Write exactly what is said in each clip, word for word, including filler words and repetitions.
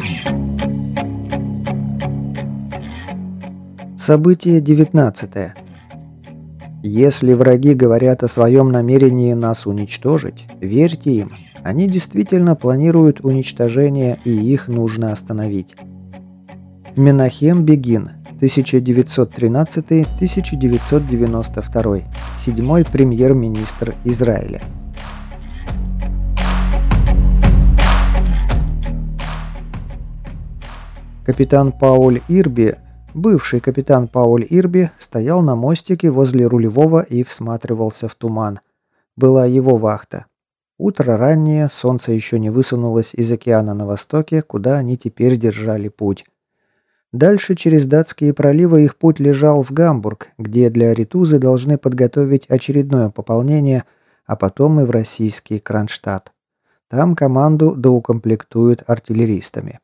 Событие девятнадцатое. Если враги говорят о своем намерении нас уничтожить, верьте им. Они действительно планируют уничтожение, и их нужно остановить. Менахем Бегин, тысяча девятьсот тринадцатый — тысяча девятьсот девяносто второй, седьмой премьер-министр Израиля. Капитан Пауль Ирби, бывший капитан Пауль Ирби, стоял на мостике возле рулевого и всматривался в туман. Была его вахта. Утро раннее, солнце еще не высунулось из океана на востоке, куда они теперь держали путь. Дальше через датские проливы их путь лежал в Гамбург, где для Аретузы должны подготовить очередное пополнение, а потом и в российский Кронштадт. Там команду доукомплектуют артиллеристами.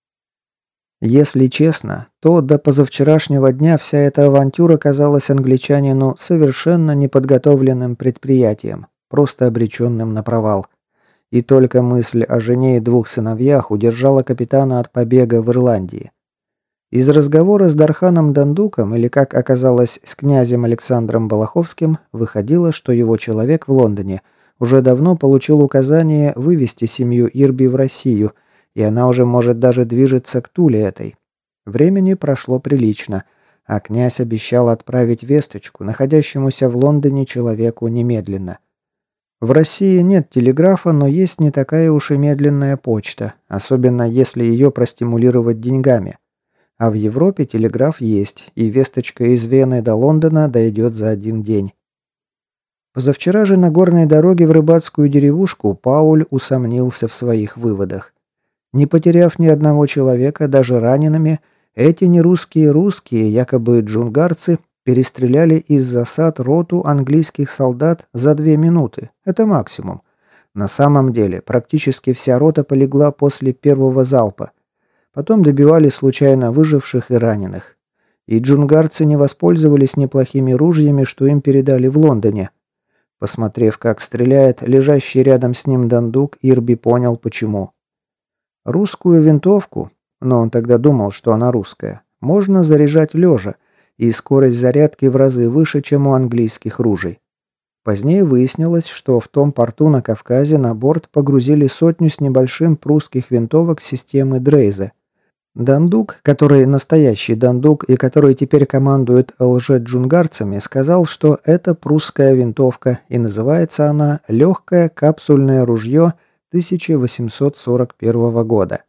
Если честно, то до позавчерашнего дня вся эта авантюра казалась англичанину совершенно неподготовленным предприятием, просто обреченным на провал. И только мысль о жене и двух сыновьях удержала капитана от побега в Ирландии. Из разговора с Дарханом Дандуком, или, как оказалось, с князем Александром Балаховским, выходило, что его человек в Лондоне уже давно получил указание вывести семью Ирби в Россию, и она уже может даже движется к Туле этой. Времени прошло прилично, а князь обещал отправить весточку находящемуся в Лондоне человеку немедленно. В России нет телеграфа, но есть не такая уж и медленная почта, особенно если ее простимулировать деньгами. А в Европе телеграф есть, и весточка из Вены до Лондона дойдет за один день. Позавчера же на горной дороге в рыбацкую деревушку Пауль усомнился в своих выводах. Не потеряв ни одного человека, даже ранеными, эти нерусские русские, якобы джунгарцы, перестреляли из засад роту английских солдат за две минуты. Это максимум. На самом деле, практически вся рота полегла после первого залпа. Потом добивали случайно выживших и раненых. И джунгарцы не воспользовались неплохими ружьями, что им передали в Лондоне. Посмотрев, как стреляет лежащий рядом с ним Дандук, Ирби понял, почему. Русскую винтовку, но он тогда думал, что она русская, можно заряжать лежа, и скорость зарядки в разы выше, чем у английских ружей. Позднее выяснилось, что в том порту на Кавказе на борт погрузили сотню с небольшим прусских винтовок системы Дрейзе. Дандук, который настоящий Дандук и который теперь командует лже-джунгарцами, сказал, что это прусская винтовка, и называется она «Легкое капсульное ружье тысяча восемьсот сорок первого года».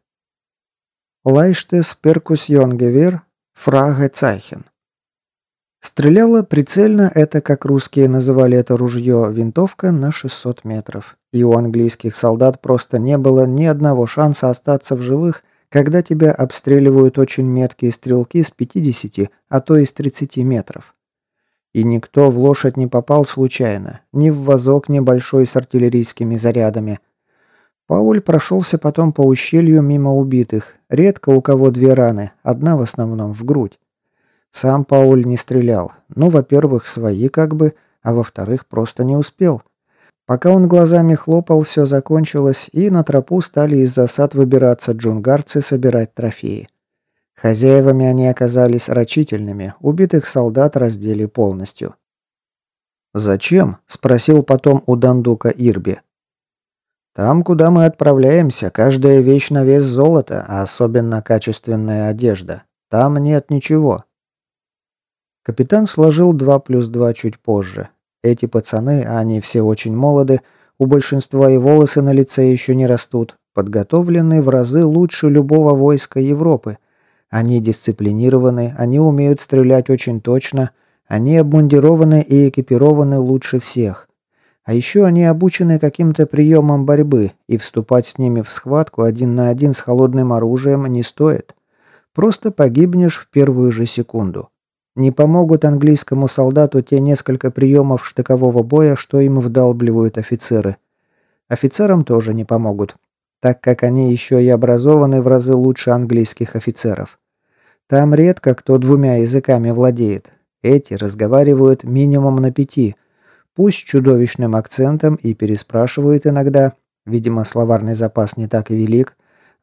Leichtes Perkussiongewehr Fragezeichen. Стреляла прицельно, это, как русские называли это ружье, винтовка на шестьсот метров. И у английских солдат просто не было ни одного шанса остаться в живых, когда тебя обстреливают очень меткие стрелки с пятидесяти, а то и с тридцати метров. И никто в лошадь не попал случайно, ни в вазок небольшой с артиллерийскими зарядами. Пауль прошелся потом по ущелью мимо убитых. Редко у кого две раны, одна в основном в грудь. Сам Пауль не стрелял. Ну, во-первых, свои как бы, а во-вторых, просто не успел. Пока он глазами хлопал, все закончилось, и на тропу стали из засад выбираться джунгарцы собирать трофеи. Хозяевами они оказались рачительными, убитых солдат раздели полностью. «Зачем?» – спросил потом у Дандука Ирби. «Там, куда мы отправляемся, каждая вещь на вес золота, а особенно качественная одежда. Там нет ничего». Капитан сложил два плюс два чуть позже. Эти пацаны, а они все очень молоды, у большинства и волосы на лице еще не растут, подготовлены в разы лучше любого войска Европы. Они дисциплинированы, они умеют стрелять очень точно, они обмундированы и экипированы лучше всех. А еще они обучены каким-то приемам борьбы, и вступать с ними в схватку один на один с холодным оружием не стоит. Просто погибнешь в первую же секунду. Не помогут английскому солдату те несколько приемов штыкового боя, что им вдалбливают офицеры. Офицерам тоже не помогут, так как они еще и образованы в разы лучше английских офицеров. Там редко кто двумя языками владеет. Эти разговаривают минимум на пяти, пусть с чудовищным акцентом и переспрашивают иногда, видимо, словарный запас не так и велик,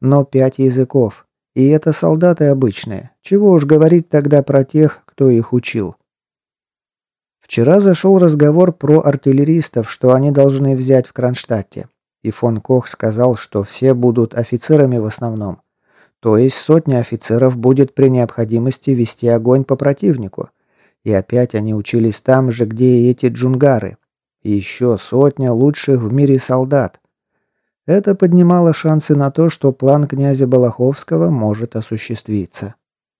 но пять языков. И это солдаты обычные. Чего уж говорить тогда про тех, кто их учил. Вчера зашел разговор про артиллеристов, что они должны взять в Кронштадте. И фон Кох сказал, что все будут офицерами в основном. То есть сотня офицеров будет при необходимости вести огонь по противнику. И опять они учились там же, где и эти джунгары. И еще сотня лучших в мире солдат. Это поднимало шансы на то, что план князя Балаховского может осуществиться.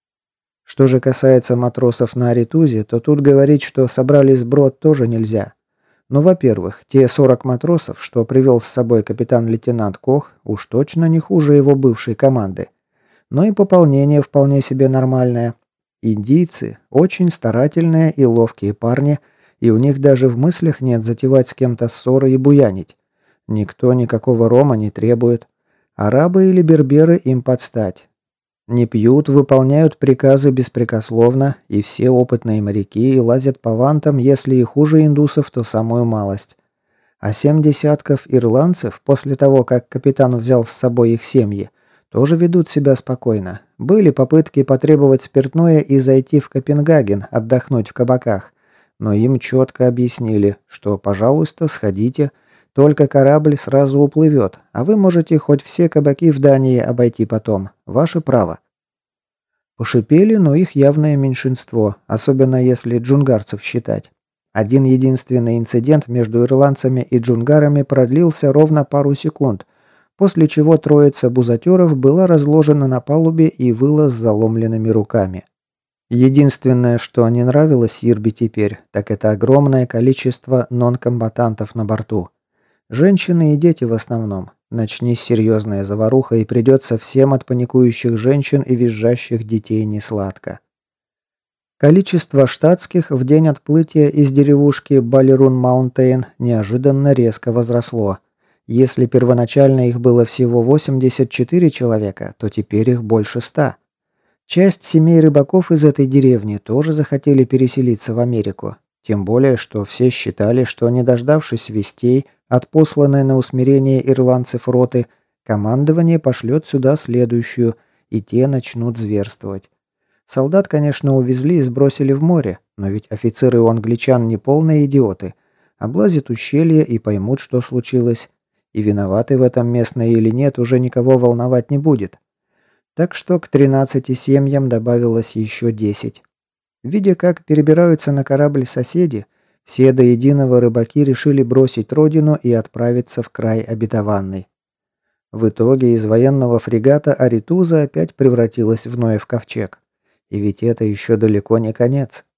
Что же касается матросов на Аритузе, то тут говорить, что собрали сброд, тоже нельзя. Но, во-первых, те сорок матросов, что привел с собой капитан-лейтенант Кох, уж точно не хуже его бывшей команды. Но и пополнение вполне себе нормальное. Индийцы – очень старательные и ловкие парни, и у них даже в мыслях нет затевать с кем-то ссоры и буянить. Никто никакого рома не требует. Арабы или берберы им подстать. Не пьют, выполняют приказы беспрекословно, и все опытные моряки лазят по вантам, если и хуже индусов, то самую малость. А семь десятков ирландцев, после того, как капитан взял с собой их семьи, тоже ведут себя спокойно. Были попытки потребовать спиртное и зайти в Копенгаген, отдохнуть в кабаках. Но им четко объяснили, что, пожалуйста, сходите, только корабль сразу уплывет, а вы можете хоть все кабаки в Дании обойти потом. Ваше право. Пошипели, но их явное меньшинство, особенно если джунгарцев считать. Один единственный инцидент между ирландцами и джунгарами продлился ровно пару секунд, после чего троица бузатеров была разложена на палубе и выла с заломленными руками. Единственное, что не нравилось Ирби теперь, так это огромное количество нон-комбатантов на борту. Женщины и дети в основном. Начни серьезная заваруха, и придется всем от паникующих женщин и визжащих детей несладко. Количество штатских в день отплытия из деревушки Балерун-Маунтейн неожиданно резко возросло. Если первоначально их было всего восемьдесят четыре человека, то теперь их больше ста. Часть семей рыбаков из этой деревни тоже захотели переселиться в Америку. Тем более, что все считали, что, не дождавшись вестей от посланной на усмирение ирландцев роты, командование пошлет сюда следующую, и те начнут зверствовать. Солдат, конечно, увезли и сбросили в море, но ведь офицеры у англичан не полные идиоты. Облазят ущелье и поймут, что случилось. И виноваты в этом местные или нет, уже никого волновать не будет. Так что к тринадцати семьям добавилось еще десять. Видя, как перебираются на корабль соседи, все до единого рыбаки решили бросить родину и отправиться в край обетованный. В итоге из военного фрегата Аритуза опять превратилась в Ноев ковчег. И ведь это еще далеко не конец.